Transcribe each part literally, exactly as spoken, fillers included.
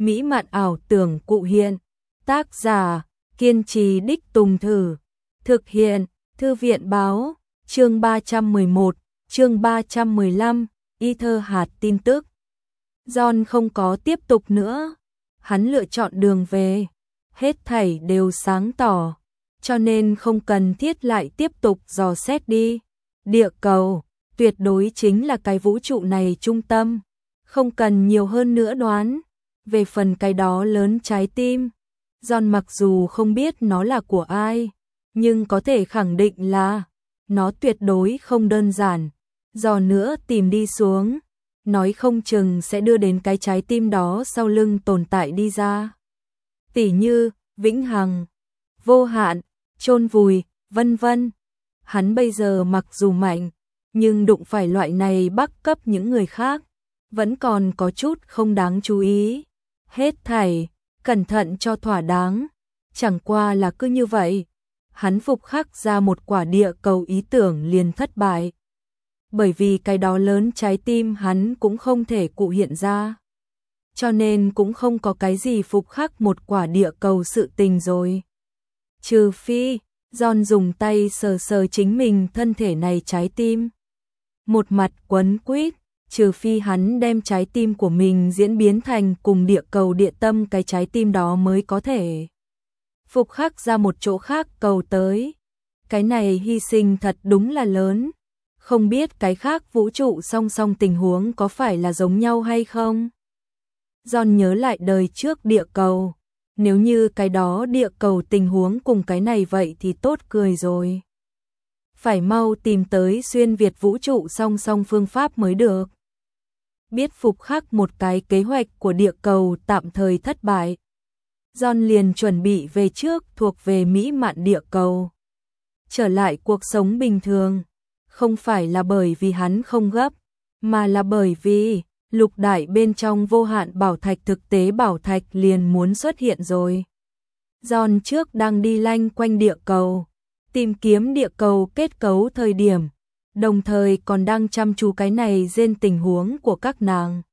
mỹ mạn ảo tưởng cụ hiện. Tác giả, kiên trì đích tùng thử. Thực hiện, Thư viện báo, chương ba trăm mười một, chương ba trăm mười lăm, Ether hạt tin tức. John không có tiếp tục nữa. Hắn lựa chọn đường về. Hết thảy đều sáng tỏ. Cho nên không cần thiết lại tiếp tục dò xét đi. Địa cầu, tuyệt đối chính là cái vũ trụ này trung tâm. Không cần nhiều hơn nữa đoán. Về phần cái đó lớn trái tim, John mặc dù không biết nó là của ai, nhưng có thể khẳng định là nó tuyệt đối không đơn giản. Dò nữa tìm đi xuống, nói không chừng sẽ đưa đến cái trái tim đó sau lưng tồn tại đi ra. Tỉ như, vĩnh hằng, vô hạn, chôn vùi, vân vân. Hắn bây giờ mặc dù mạnh, nhưng đụng phải loại này bắt cấp những người khác, vẫn còn có chút không đáng chú ý. Hết thảy, cẩn thận cho thỏa đáng. Chẳng qua là cứ như vậy, hắn phục khắc ra một quả địa cầu ý tưởng liền thất bại. Bởi vì cái đó lớn trái tim hắn cũng không thể cụ hiện ra. Cho nên cũng không có cái gì phục khắc một quả địa cầu sự tình rồi. Trừ phi, John dùng tay sờ sờ chính mình thân thể này trái tim. Một mặt quấn quýt, trừ phi hắn đem trái tim của mình diễn biến thành cùng địa cầu địa tâm cái trái tim đó mới có thể phục khắc ra một chỗ khác cầu tới. Cái này hy sinh thật đúng là lớn. Không biết cái khác vũ trụ song song tình huống có phải là giống nhau hay không? John nhớ lại đời trước địa cầu. Nếu như cái đó địa cầu tình huống cùng cái này vậy thì tốt cười rồi. Phải mau tìm tới xuyên Việt vũ trụ song song phương pháp mới được. Biết phục khắc một cái kế hoạch của địa cầu tạm thời thất bại, John liền chuẩn bị về trước thuộc về mỹ mạn địa cầu. Trở lại cuộc sống bình thường, không phải là bởi vì hắn không gấp, mà là bởi vì lục đại bên trong vô hạn bảo thạch thực tế bảo thạch liền muốn xuất hiện rồi. John trước đang đi lanh quanh địa cầu, tìm kiếm địa cầu kết cấu thời điểm, đồng thời còn đang chăm chú cái này gen tình huống của các nàng.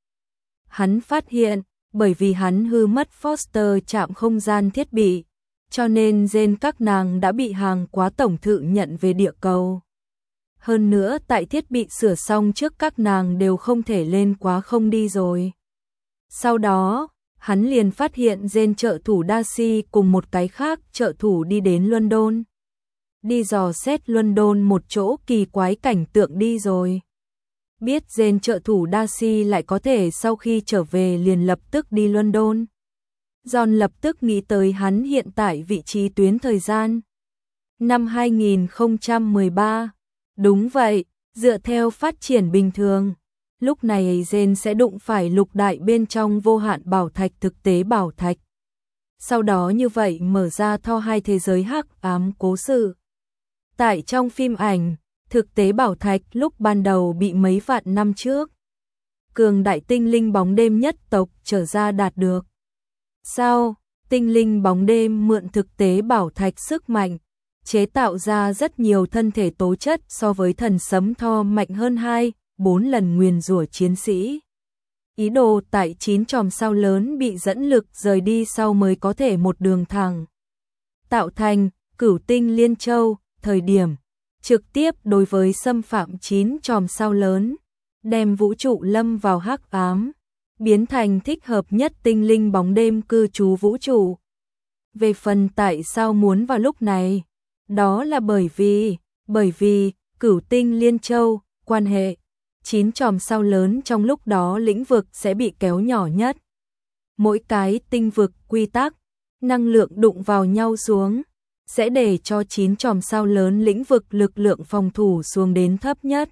Hắn phát hiện, bởi vì hắn hư mất Foster chạm không gian thiết bị, cho nên gen các nàng đã bị hàng quá tổng thự nhận về địa cầu. Hơn nữa tại thiết bị sửa xong trước các nàng đều không thể lên quá không đi rồi. Sau đó, hắn liền phát hiện gen trợ thủ Darcy cùng một cái khác trợ thủ đi đến London. Đi dò xét London một chỗ kỳ quái cảnh tượng đi rồi. Biết gen trợ thủ Darcy lại có thể sau khi trở về liền lập tức đi London. John lập tức nghĩ tới hắn hiện tại vị trí tuyến thời gian. Năm hai nghìn không trăm mười ba. Đúng vậy, dựa theo phát triển bình thường, lúc này gen sẽ đụng phải lục đại bên trong vô hạn bảo thạch thực tế bảo thạch. Sau đó như vậy mở ra tho hai thế giới hắc ám cố sự. Tại trong phim ảnh, thực tế bảo thạch lúc ban đầu bị mấy vạn năm trước cường đại tinh linh bóng đêm nhất tộc trở ra đạt được. Sau, tinh linh bóng đêm mượn thực tế bảo thạch sức mạnh, chế tạo ra rất nhiều thân thể tố chất so với thần sấm tho mạnh hơn hai, bốn lần nguyền rủa chiến sĩ. Ý đồ tại chín chòm sao lớn bị dẫn lực rời đi sau mới có thể một đường thẳng tạo thành cửu tinh liên châu, thời điểm trực tiếp đối với xâm phạm chín chòm sao lớn, đem vũ trụ lâm vào hắc ám, biến thành thích hợp nhất tinh linh bóng đêm cư trú vũ trụ. Về phần tại sao muốn vào lúc này, đó là bởi vì, bởi vì cửu tinh liên châu, quan hệ chín chòm sao lớn trong lúc đó lĩnh vực sẽ bị kéo nhỏ nhất. Mỗi cái tinh vực quy tắc, năng lượng đụng vào nhau xuống, sẽ để cho chín chòm sao lớn lĩnh vực lực lượng phòng thủ xuống đến thấp nhất.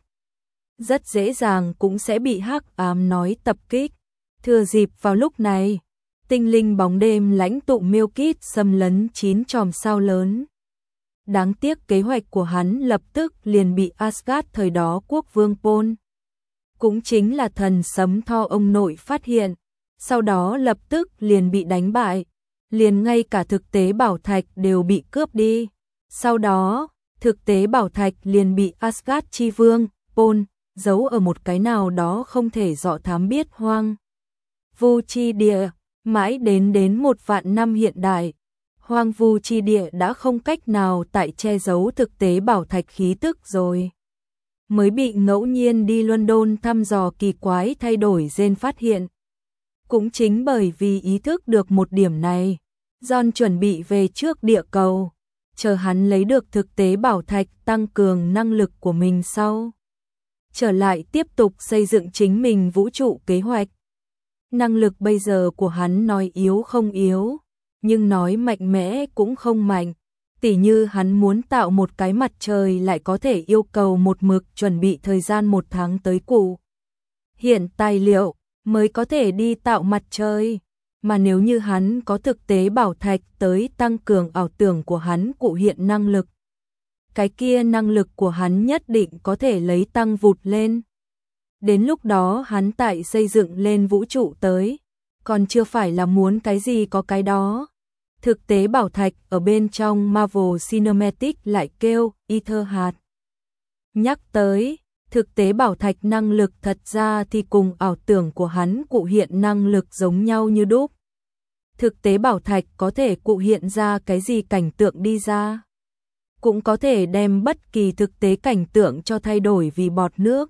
Rất dễ dàng cũng sẽ bị hắc ám nói tập kích. Thừa dịp vào lúc này, tinh linh bóng đêm lãnh tụ Milkit xâm lấn chín chòm sao lớn. Đáng tiếc kế hoạch của hắn lập tức liền bị Asgard thời đó quốc vương Paul, cũng chính là thần sấm tho ông nội phát hiện, sau đó lập tức liền bị đánh bại, liền ngay cả thực tế bảo thạch đều bị cướp đi. Sau đó, thực tế bảo thạch liền bị Asgard chi vương, Paul, giấu ở một cái nào đó không thể dọ thám biết hoang vu chi địa, Mãi đến đến một vạn năm hiện đại, hoang vu chi địa đã không cách nào tại che giấu thực tế bảo thạch khí tức rồi. Mới bị ngẫu nhiên đi London thăm dò kỳ quái thay đổi gen phát hiện. Cũng chính bởi vì ý thức được một điểm này, John chuẩn bị về trước địa cầu, chờ hắn lấy được thực tế bảo thạch tăng cường năng lực của mình sau. Trở lại tiếp tục xây dựng chính mình vũ trụ kế hoạch. Năng lực bây giờ của hắn nói yếu không yếu, nhưng nói mạnh mẽ cũng không mạnh. Tỉ như hắn muốn tạo một cái mặt trời lại có thể yêu cầu một mực chuẩn bị thời gian một tháng tới cụ. Hiện tài liệu mới có thể đi tạo mặt trời. Mà nếu như hắn có thực tế bảo thạch tới tăng cường ảo tưởng của hắn cụ hiện năng lực, cái kia năng lực của hắn nhất định có thể lấy tăng vụt lên. Đến lúc đó hắn tại xây dựng lên vũ trụ tới, còn chưa phải là muốn cái gì có cái đó. Thực tế bảo thạch ở bên trong Marvel Cinematic lại kêu Ether hạt. Nhắc tới, thực tế bảo thạch năng lực thật ra thì cùng ảo tưởng của hắn cụ hiện năng lực giống nhau như đúc. Thực tế bảo thạch có thể cụ hiện ra cái gì cảnh tượng đi ra. Cũng có thể đem bất kỳ thực tế cảnh tượng cho thay đổi vì bọt nước.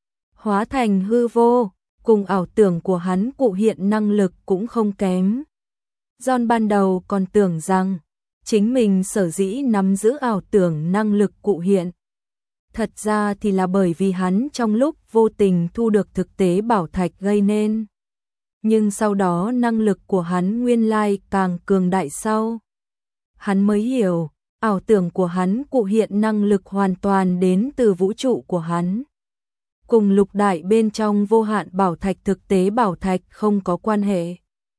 Hóa thành hư vô, cùng ảo tưởng của hắn cụ hiện năng lực cũng không kém. John ban đầu còn tưởng rằng, chính mình sở dĩ nắm giữ ảo tưởng năng lực cụ hiện. Thật ra thì là bởi vì hắn trong lúc vô tình thu được thực tế bảo thạch gây nên. Nhưng sau đó năng lực của hắn nguyên lai càng cường đại sau. Hắn mới hiểu, ảo tưởng của hắn cụ hiện năng lực hoàn toàn đến từ vũ trụ của hắn. Cùng lục đại bên trong vô hạn bảo thạch thực tế bảo thạch không có quan hệ.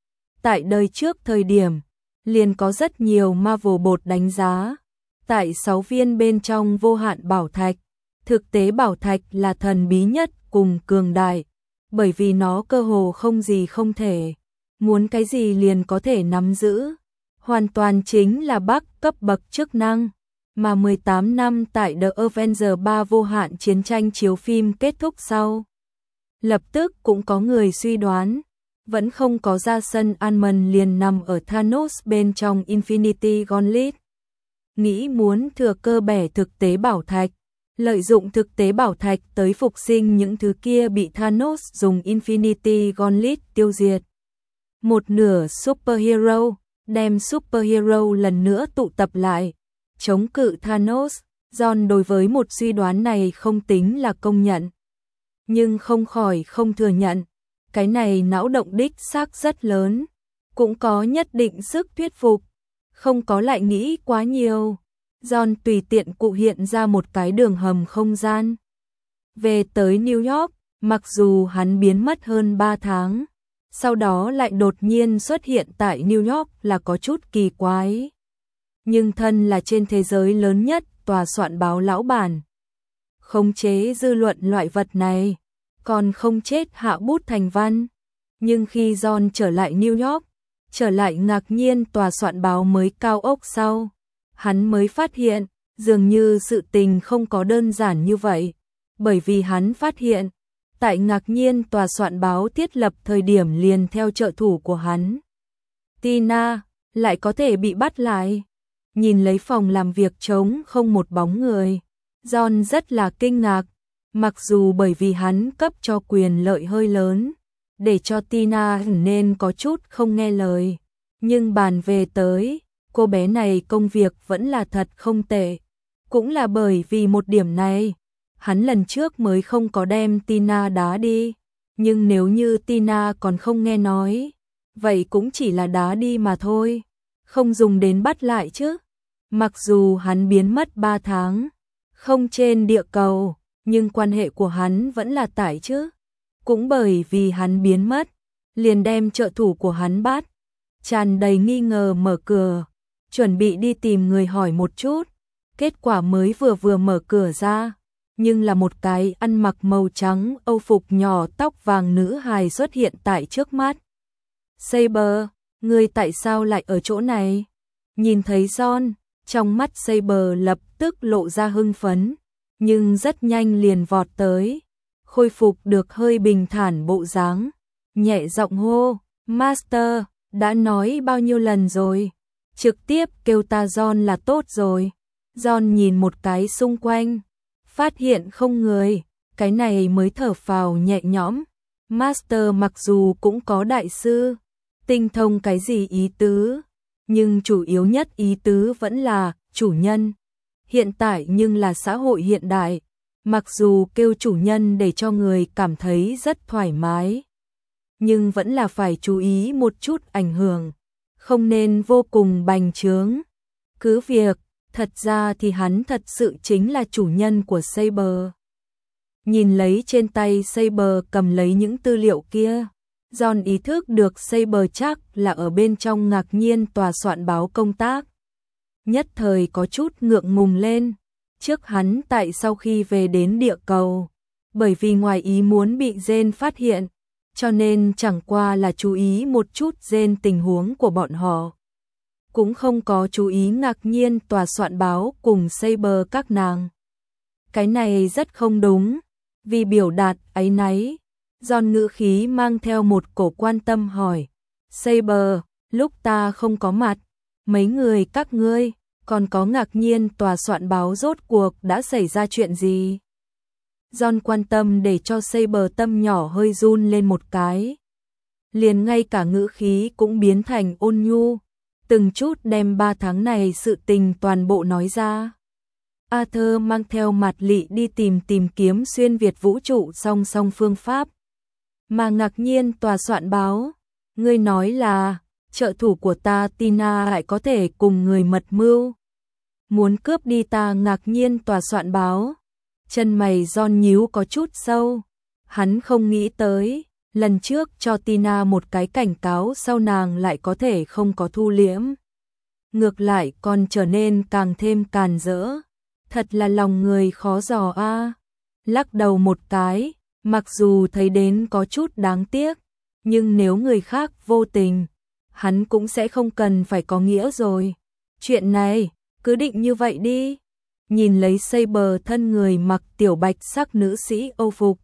Tại đời trước thời điểm, liền có rất nhiều Marvel bột đánh giá. Tại sáu viên bên trong vô hạn bảo thạch, thực tế bảo thạch là thần bí nhất cùng cường đại. Bởi vì nó cơ hồ không gì không thể, muốn cái gì liền có thể nắm giữ, hoàn toàn chính là bác cấp bậc chức năng. Mà mười tám năm tại The Avengers ba vô hạn chiến tranh chiếu phim kết thúc sau, lập tức cũng có người suy đoán, vẫn không có ra sân Ant-Man liền nằm ở Thanos bên trong Infinity Gauntlet. Nghĩ muốn thừa cơ bẻ thực tế bảo thạch, lợi dụng thực tế bảo thạch tới phục sinh những thứ kia bị Thanos dùng Infinity Gauntlet tiêu diệt. Một nửa superhero, đem superhero lần nữa tụ tập lại, chống cự Thanos. John đối với một suy đoán này không tính là công nhận, nhưng không khỏi không thừa nhận, cái này não động đích xác rất lớn, cũng có nhất định sức thuyết phục, không có lại nghĩ quá nhiều. John tùy tiện cụ hiện ra một cái đường hầm không gian. Về tới New York, mặc dù hắn biến mất hơn ba tháng, sau đó lại đột nhiên xuất hiện tại New York là có chút kỳ quái. Nhưng thân là trên thế giới lớn nhất tòa soạn báo lão bản, khống chế dư luận loại vật này, còn không chết hạ bút thành văn. Nhưng khi John trở lại New York, trở lại ngạc nhiên tòa soạn báo mới cao ốc sau, hắn mới phát hiện, dường như sự tình không có đơn giản như vậy, bởi vì hắn phát hiện, tại ngạc nhiên tòa soạn báo thiết lập thời điểm liền theo trợ thủ của hắn, Tina, lại có thể bị bắt lại. Nhìn lấy phòng làm việc trống không một bóng người, John rất là kinh ngạc, mặc dù bởi vì hắn cấp cho quyền lợi hơi lớn, để cho Tina nên có chút không nghe lời, nhưng bàn về tới, cô bé này công việc vẫn là thật không tệ. Cũng là bởi vì một điểm này, hắn lần trước mới không có đem Tina đá đi, nhưng nếu như Tina còn không nghe nói, vậy cũng chỉ là đá đi mà thôi, không dùng đến bắt lại chứ. Mặc dù hắn biến mất ba tháng, không trên địa cầu, nhưng quan hệ của hắn vẫn là tải chứ. Cũng bởi vì hắn biến mất, liền đem trợ thủ của hắn bắt, tràn đầy nghi ngờ mở cửa, chuẩn bị đi tìm người hỏi một chút. Kết quả mới vừa vừa mở cửa ra, nhưng là một cái ăn mặc màu trắng âu phục nhỏ tóc vàng nữ hài xuất hiện tại trước mắt. Saber, ngươi tại sao lại ở chỗ này? Nhìn thấy John, trong mắt Saber lập tức lộ ra hưng phấn, nhưng rất nhanh liền vọt tới, khôi phục được hơi bình thản bộ dáng, nhẹ giọng hô, Master, Đã nói bao nhiêu lần rồi, trực tiếp kêu ta John là tốt rồi. John nhìn một cái xung quanh, phát hiện không người, cái này mới thở phào nhẹ nhõm. Master mặc dù cũng có đại sư, tinh thông cái gì ý tứ, nhưng chủ yếu nhất ý tứ vẫn là chủ nhân. Hiện tại nhưng là xã hội hiện đại, mặc dù kêu chủ nhân để cho người cảm thấy rất thoải mái, nhưng vẫn là phải chú ý một chút ảnh hưởng, không nên vô cùng bành trướng. Cứ việc, thật ra thì hắn thật sự chính là chủ nhân của Saber. Nhìn lấy trên tay Saber cầm lấy những tư liệu kia, John ý thức được Saber chắc là ở bên trong Ngạc Nhiên tòa soạn báo công tác. Nhất thời có chút ngượng ngùng lên, trước hắn tại sau khi về đến địa cầu, bởi vì ngoài ý muốn bị Jane phát hiện, cho nên chẳng qua là chú ý một chút Jane tình huống của bọn họ. Cũng không có chú ý Ngạc Nhiên tòa soạn báo cùng Saber các nàng. Cái này rất không đúng, vì biểu đạt áy náy, John ngữ khí mang theo một cổ quan tâm hỏi, Saber, lúc ta không có mặt, mấy người các ngươi, còn có Ngạc Nhiên tòa soạn báo rốt cuộc đã xảy ra chuyện gì? John quan tâm để cho Saber tâm nhỏ hơi run lên một cái. Liền ngay cả ngữ khí cũng biến thành ôn nhu, từng chút đem ba tháng này sự tình toàn bộ nói ra. Arthur mang theo mặt lị đi tìm tìm kiếm xuyên Việt vũ trụ song song phương pháp. Mà Ngạc Nhiên tòa soạn báo, ngươi nói là trợ thủ của ta Tina lại có thể cùng người mật mưu, muốn cướp đi ta Ngạc Nhiên tòa soạn báo. Chân mày John nhíu có chút sâu, hắn không nghĩ tới, lần trước cho Tina một cái cảnh cáo sau nàng lại có thể không có thu liễm. Ngược lại còn trở nên càng thêm càn rỡ, thật là lòng người khó dò a. Lắc đầu một cái, mặc dù thấy đến có chút đáng tiếc, nhưng nếu người khác vô tình, hắn cũng sẽ không cần phải có nghĩa rồi. Chuyện này, cứ định như vậy đi. Nhìn lấy Saber thân người mặc tiểu bạch sắc nữ sĩ Âu phục,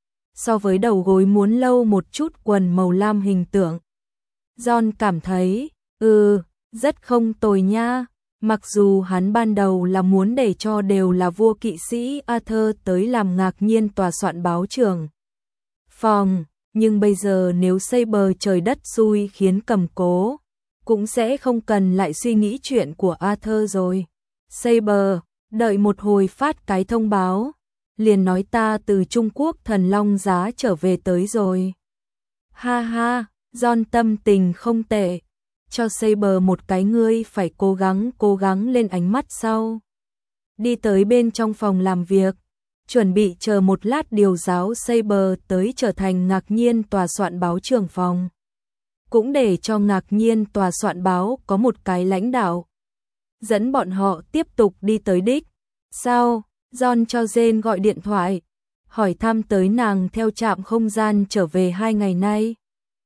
so với đầu gối muốn lâu một chút quần màu lam hình tượng, John cảm thấy, ừ, rất không tồi nha. Mặc dù hắn ban đầu là muốn để cho đều là vua kỵ sĩ Arthur tới làm Ngạc Nhiên tòa soạn báo trưởng phòng, nhưng bây giờ nếu Saber trời đất xui khiến cầm cố, cũng sẽ không cần lại suy nghĩ chuyện của Arthur rồi. Saber, đợi một hồi phát cái thông báo, liền nói ta từ Trung Quốc Thần Long Giá trở về tới rồi. Ha ha, John tâm tình không tệ, cho Saber một cái ngươi phải cố gắng cố gắng lên ánh mắt sau. Đi tới bên trong phòng làm việc, chuẩn bị chờ một lát điều giáo Saber tới trở thành Ngạc Nhiên tòa soạn báo trưởng phòng. Cũng để cho Ngạc Nhiên tòa soạn báo có một cái lãnh đạo. Dẫn bọn họ tiếp tục đi tới đích. Sau, John cho Jane gọi điện thoại, hỏi thăm tới nàng theo trạm không gian trở về hai ngày nay.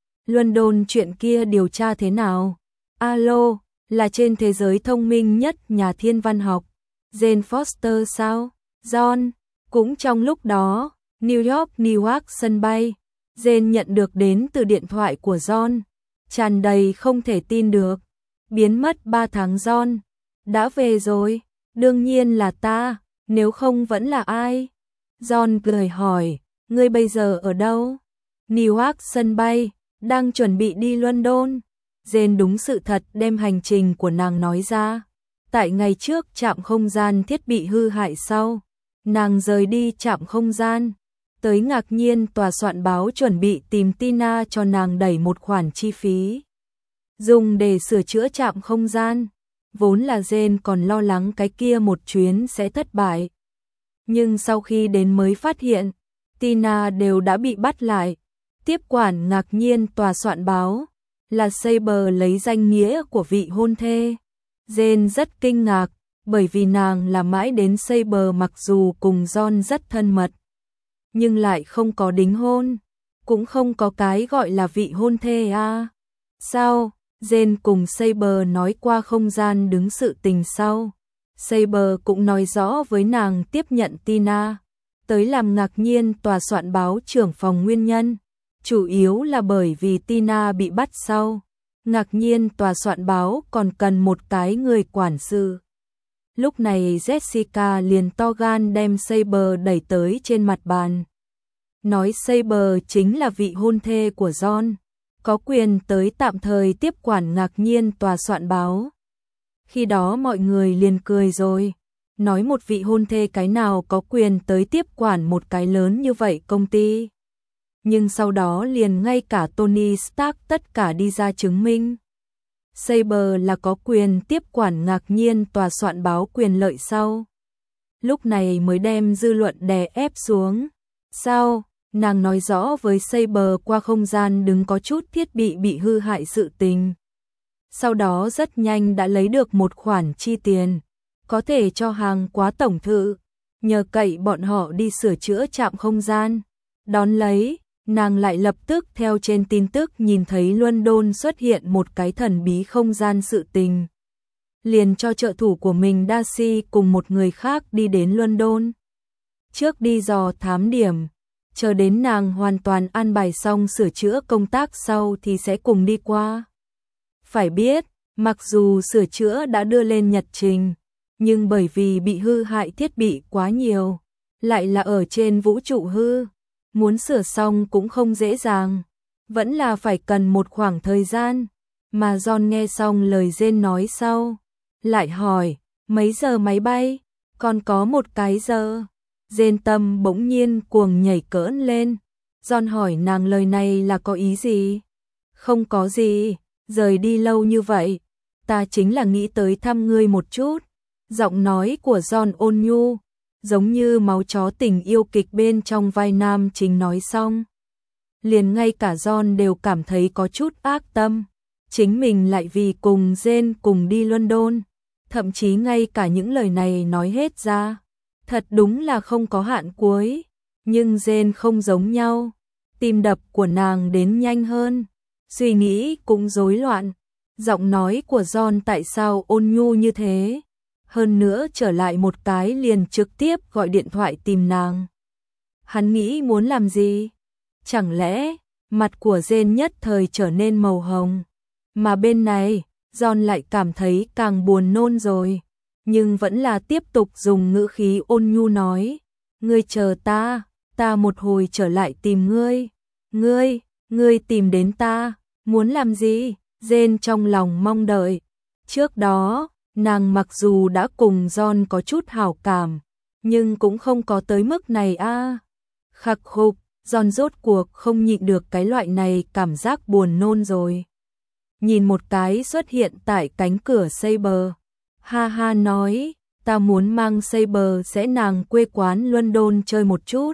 London chuyện kia điều tra thế nào? Alo, là trên thế giới thông minh nhất nhà thiên văn học. Jane Foster sao? John, cũng trong lúc đó, New York, New York sân bay, Jane nhận được đến từ điện thoại của John, tràn đầy không thể tin được. Biến mất ba tháng John, đã về rồi, đương nhiên là ta, nếu không vẫn là ai? John cười hỏi, ngươi bây giờ ở đâu? New York sân bay, đang chuẩn bị đi London. Jane đúng sự thật đem hành trình của nàng nói ra. Tại ngày trước trạm không gian thiết bị hư hại sau, nàng rời đi trạm không gian, tới Ngạc Nhiên tòa soạn báo chuẩn bị tìm Tina cho nàng đẩy một khoản chi phí, dùng để sửa chữa trạm không gian. Vốn là Jane còn lo lắng cái kia một chuyến sẽ thất bại. Nhưng sau khi đến mới phát hiện, Tina đều đã bị bắt lại. Tiếp quản Ngạc Nhiên tòa soạn báo là Saber lấy danh nghĩa của vị hôn thê. Jane rất kinh ngạc, bởi vì nàng là mãi đến Saber mặc dù cùng John rất thân mật, nhưng lại không có đính hôn, cũng không có cái gọi là vị hôn thê à. Sao? Jane cùng Saber nói qua không gian đứng sự tình sau. Saber cũng nói rõ với nàng tiếp nhận Tina tới làm Ngạc Nhiên tòa soạn báo trưởng phòng nguyên nhân, chủ yếu là bởi vì Tina bị bắt sau, ngạc nhiên tòa soạn báo còn cần một cái người quản sự. Lúc này Jessica liền to gan đem Saber đẩy tới trên mặt bàn. Nói Saber chính là vị hôn thê của John, có quyền tới tạm thời tiếp quản ngạc nhiên tòa soạn báo. Khi đó mọi người liền cười rồi, nói một vị hôn thê cái nào có quyền tới tiếp quản một cái lớn như vậy công ty. Nhưng sau đó liền ngay cả Tony Stark tất cả đi ra chứng minh. Saber là có quyền tiếp quản ngạc nhiên tòa soạn báo quyền lợi sau. Lúc này mới đem dư luận đè ép xuống. Sao? Nàng nói rõ với Saber qua không gian đứng có chút thiết bị bị hư hại sự tình. Sau đó rất nhanh đã lấy được một khoản chi tiền, có thể cho hàng quá tổng thự, nhờ cậy bọn họ đi sửa chữa trạm không gian. Đón lấy, nàng lại lập tức theo trên tin tức nhìn thấy London xuất hiện một cái thần bí không gian sự tình. Liền cho trợ thủ của mình Darcy cùng một người khác đi đến London. Trước đi dò thám điểm, chờ đến nàng hoàn toàn an bài xong sửa chữa công tác sau thì sẽ cùng đi qua. Phải biết, mặc dù sửa chữa đã đưa lên nhật trình, nhưng bởi vì bị hư hại thiết bị quá nhiều, lại là ở trên vũ trụ hư, muốn sửa xong cũng không dễ dàng, vẫn là phải cần một khoảng thời gian. Mà John nghe xong lời Jane nói sau, lại hỏi, mấy giờ máy bay? Còn có một cái giờ. Jane tâm bỗng nhiên cuồng nhảy cỡn lên. John hỏi nàng lời này là có ý gì? Không có gì, rời đi lâu như vậy, ta chính là nghĩ tới thăm ngươi một chút. Giọng nói của John ôn nhu, giống như máu chó tình yêu kịch bên trong vai nam chính nói xong. Liền ngay cả John đều cảm thấy có chút ác tâm. Chính mình lại vì cùng Jane cùng đi London. Thậm chí ngay cả những lời này nói hết ra. Thật đúng là không có hạn cuối. Nhưng Jane không giống nhau. Tim đập của nàng đến nhanh hơn. Suy nghĩ cũng rối loạn. Giọng nói của John tại sao ôn nhu như thế? Hơn nữa trở lại một cái liền trực tiếp gọi điện thoại tìm nàng. Hắn nghĩ muốn làm gì? Chẳng lẽ mặt của Jane nhất thời trở nên màu hồng? Mà bên này, John lại cảm thấy càng buồn nôn rồi. Nhưng vẫn là tiếp tục dùng ngữ khí ôn nhu nói. Ngươi chờ ta, ta một hồi trở lại tìm ngươi. Ngươi, ngươi tìm đến ta, muốn làm gì? Jane trong lòng mong đợi. Trước đó, nàng mặc dù đã cùng John có chút hảo cảm, nhưng cũng không có tới mức này a. À. Khắc khục, John rốt cuộc không nhịn được cái loại này cảm giác buồn nôn rồi. Nhìn một cái xuất hiện tại cánh cửa Saber. Ha ha nói, ta muốn mang Saber sẽ nàng quê quán London chơi một chút.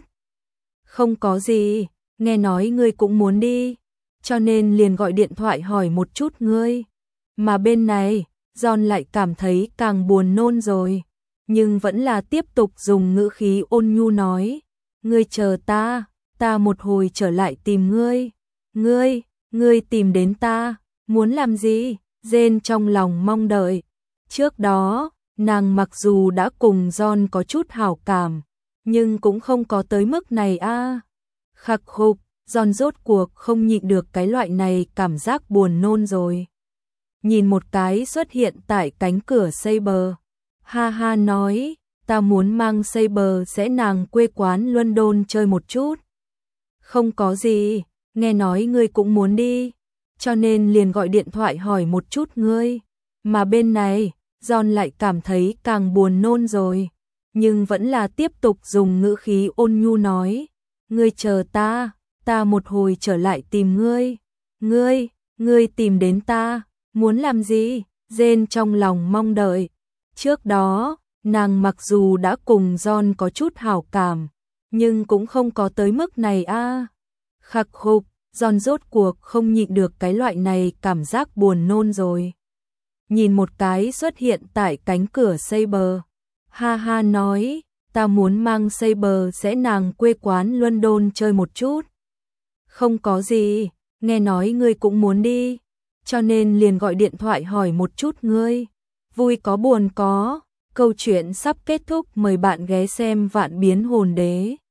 Không có gì, nghe nói ngươi cũng muốn đi, cho nên liền gọi điện thoại hỏi một chút ngươi. Mà bên này, John lại cảm thấy càng buồn nôn rồi, nhưng vẫn là tiếp tục dùng ngữ khí ôn nhu nói. Ngươi chờ ta, ta một hồi trở lại tìm ngươi. Ngươi, ngươi tìm đến ta, muốn làm gì? Jane trong lòng mong đợi. Trước đó, nàng mặc dù đã cùng John có chút hảo cảm, nhưng cũng không có tới mức này a. À. Khắc khục, John rốt cuộc không nhịn được cái loại này cảm giác buồn nôn rồi. Nhìn một cái xuất hiện tại cánh cửa Saber. Ha ha nói, ta muốn mang Saber sẽ nàng quê quán London chơi một chút. Không có gì, nghe nói ngươi cũng muốn đi, cho nên liền gọi điện thoại hỏi một chút ngươi. Mà bên này, John lại cảm thấy càng buồn nôn rồi, nhưng vẫn là tiếp tục dùng ngữ khí ôn nhu nói. Ngươi chờ ta, ta một hồi trở lại tìm ngươi. Ngươi, ngươi tìm đến ta, muốn làm gì? Jane trong lòng mong đợi. Trước đó, nàng mặc dù đã cùng John có chút hảo cảm, nhưng cũng không có tới mức này a. À. Khắc khục, John rốt cuộc không nhịn được cái loại này cảm giác buồn nôn rồi. Nhìn một cái xuất hiện tại cánh cửa Saber. Ha ha nói, ta muốn mang Saber sẽ nàng quê quán London chơi một chút. Không có gì, nghe nói ngươi cũng muốn đi, cho nên liền gọi điện thoại hỏi một chút ngươi. Vui có buồn có, câu chuyện sắp kết thúc, mời bạn ghé xem Vạn Biến Hồn Đế.